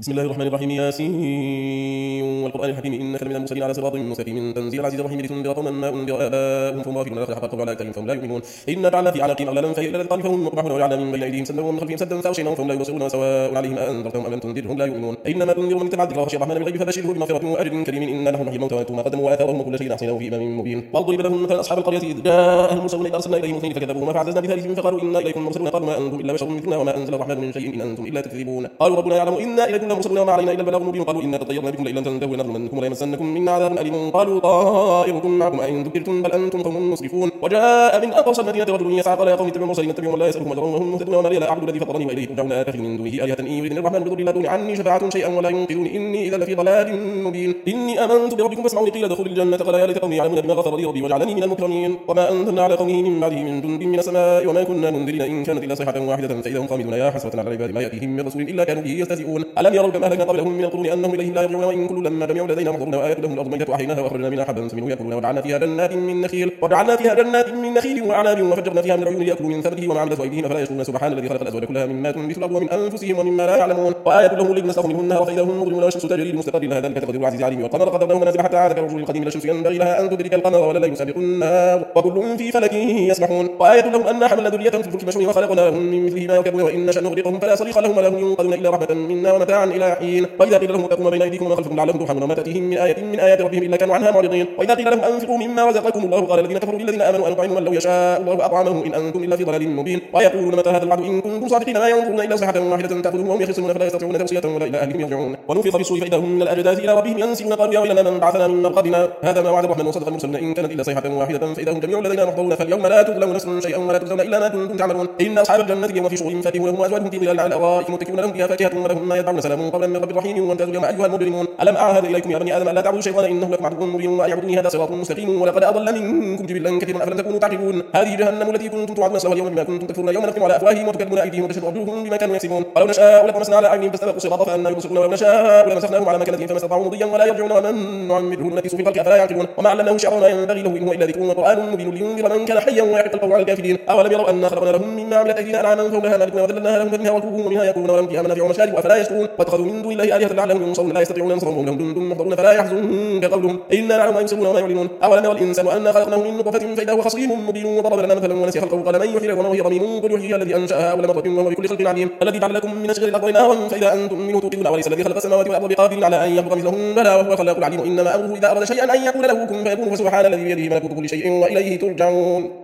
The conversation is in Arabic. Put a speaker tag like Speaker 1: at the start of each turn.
Speaker 1: بسم الله الرحمن الرحيم ياسين والقرآن الحكيم إنك لمن المرسلين على صراط مستقيم تنزيل العزيز الرحيم لتنذر قوما ما أنذر آباؤهم فهم غافلون لقد حق القول على أكثرهم فهم لا يؤمنون إنا جعلنا في أعناقهم أغلالا فهي إلى الأذقان فهم مقمحون وجعلنا من بين أيديهم سدا ومن خلفهم سدا فأغشيناهم فهم لا يبصرون وسواء عليهم أأنذرتهم أم لم تنذرهم لا يؤمنون إنما تنذر من اتبع الذكر وخشي الرحمن بالغيب فبشره بمغفرة وأجر كريم إنا نحن نحيي الموتى ونكتب ما قدموا وآثارهم وكل شيء أحصيناه في إمام مبين وضرب لهم مثل أصحاب القرية إذ جاءهم المرسلون إذ أرسلنا إليهم اثنين فكذبوهما فعززنا بثالث فقالوا إنا إليكم مرسلون قالوا ما أنتم إلا بشر مثلنا وما أنزل الرحمن من شيء إن أنتم إلا تكذبون قالوا ربنا يعلم إنا إليكم لمرسلون وما علينا إلا البلاغ المبين قالوا إنا تطيرنا بكم لئن لم تنتهوا لنرجمنكم ولا يمسنكم منا عذاب أليم قالوا طائركم معكم أئن ذكرتم بل أنتم قوم مسرفون وجاء من أقصى المدينة رجل يسعى قال يا قوم اتبعوا المرسلين اتبعوا ولا يسألكم أجرا وهم مهتدون وما لي لا أعبد الذي فطرني وإليه ترجعون أتخذ من دونه آلهة إن يردني الرحمن بضر لا تغني عني شفاعة شيئا ولا ينقذون إني إذا لفي ضلال مبين إني آمنت بربكم فاسمعوني قيل ادخلوا الجنة قال يا ليت قومي يعلمون بما غفر لي ربي وجعلني من المكرمين وما أنزلنا على قومه من بعده من جند من السماء وما كنا منذرين إن كانت إلا صيحة واحدة فإذا هم خامدون يا حسرة على العباد ما يأتيهم من رسول إلا كانوا به يستهزئون ألم يروا كما أهلكنا قبلهم من القرون أنهم إليهم لا يرجعون وإن كل لما جميع لدينا محضرون وآية لهم الأرض ميتة وأحييناها وأخرجنا منها حبا فمنه يأكلون وجعلنا فيها جنات من نخيل وأعناب وفجرنا فيها من العيون ليأكلوا من ثمره وما عملت أيديهم أفلا يشكرون سبحان الذي خلق الأزواج كلها مما تنبت الأرض ومن أنفسهم ومما لا يعلمون وآية لهم الليل نسلخ منه النهار فإذا هم مظلمون والشمس تجري لمستقر لها ذلك تقدير العزيز العليم والقمر قدرناه منازل حتى عاد كالرجل القديم لا الشمس ينبغي لها أن تدرك القمر ولا الليل سابق النهار وكل في فلك يسبحون وآية لهم أنا حملنا ذريتهم في الفلك المشحون وخلقنا لهم من مثله ما يركبون وإن نشأ نغرقهم فلا صريخ لهم ولا هم ينقذون إلا رحمة منا ومتاعا إلى حين وإذا قيل لهم اتقوا ما بين أيديكم وما خلفكم لعلهم ترحمون وما تأتيهم من آية من آيات ربهم إلا كانوا عنها معرضين وإذا قيل لهم أنفقوا مما رزقكم الله قال الذين كفروا للذين آمنوا أنطعم من لو يشاء الله أطعمه إن أنتم إلا في ضلال مبين ويقولون متى هذا الوعد إن كنتم صادقين ما ينظرون إلا صيحة واحدة تأخذهم وهم يخصمون فلا يستطيعون توصية ولا إلى أهلهم يرجعون ونفخ في الصور فإذا هم من الأجداث إلى ربهم ينسلون قالوا يا ويلنا من بعثنا من مرقدنا هذا ما وعد الرحمن وصدق المرسلون إن كانت إلا صيحة واحدة فإذا هم جميع لدينا محضرون فاليوم لا تظلمون نفس شيئا ولا تجزون إلا ما كنتم تعملون إن أصحاب الجنة اليوم في شغل فاكهون وهم وأزواجهم في ظلال على الأرائك متكئون لهم فيها فاكهة ولهم ما يدعون سلام قولا من رب رحيم وامتازوا اليوم أيها المجرمون ألم أعهد إليكم يا بني آدم ألا تعبدوا الشيطان إنه لكم عدو مبين وأن يعبدوني هذا صراط مستقيم ولقد أضل منكم جبلا كثيرا أفلم تكونوا تعقلون هذه جهنم التي كنتم توعدون نصلها اليوم بما كنتم تكفرون يوم نختم على أفواههم وتكلمون أيديهم وتشهد أرجلهم بما كانوا يكسبون ولو نشاء لطمسنا على أعينهم فاستبقوا الصراط فأنى يبصرون ولو نشاء لمسخناهم على مكانتهم فما استطاعوا مضيا ولا يرجعون ومن نعمره نكسوا في الخلق أفلا يعقلون وما علمناه الشعر ما ينبغي له إن هو إلا ذكر وقرآن مبين لينذر من كان حيا ويحق القول على الكافرين أولم يروا أنا خلقنا لهم مما عملت أيدينا أنعاما فهم لها مالكون وذللناها لهم فمنها ركوبهم ومنها يأكلون ولهم فيها منافع ومشارب أفلا يشكرون واتخذوا من دون الله آلهة لعلهم ينصرون لا يستطيعون نصرهم وهم جند محضرون فلا يحزنك قولهم إنا نعلم ما يسرون وما يعلنون أولم يرى الإنسان أنا خلقناه من نطفة فإذا هو خصيم مبين وضرب لنا مثلا ونسي خلقه قال من يحيي العظام وهي رميم قل يحييها الذي أنشأها أول مرة وهو بكل خلق عليم الذي جعل لكم من أشجار الأرض نارا فإذا أنتم منه توقدون وليس الذي خلق السماوات والأرض بقادر على أن يخلق مثلهم بلى وهو الخلاق العليم إنما أمره إذا أراد شيئا أن يقول له كن فيكون فسبحان الذي بيده ملكوت كل شيء وإليه ترجعون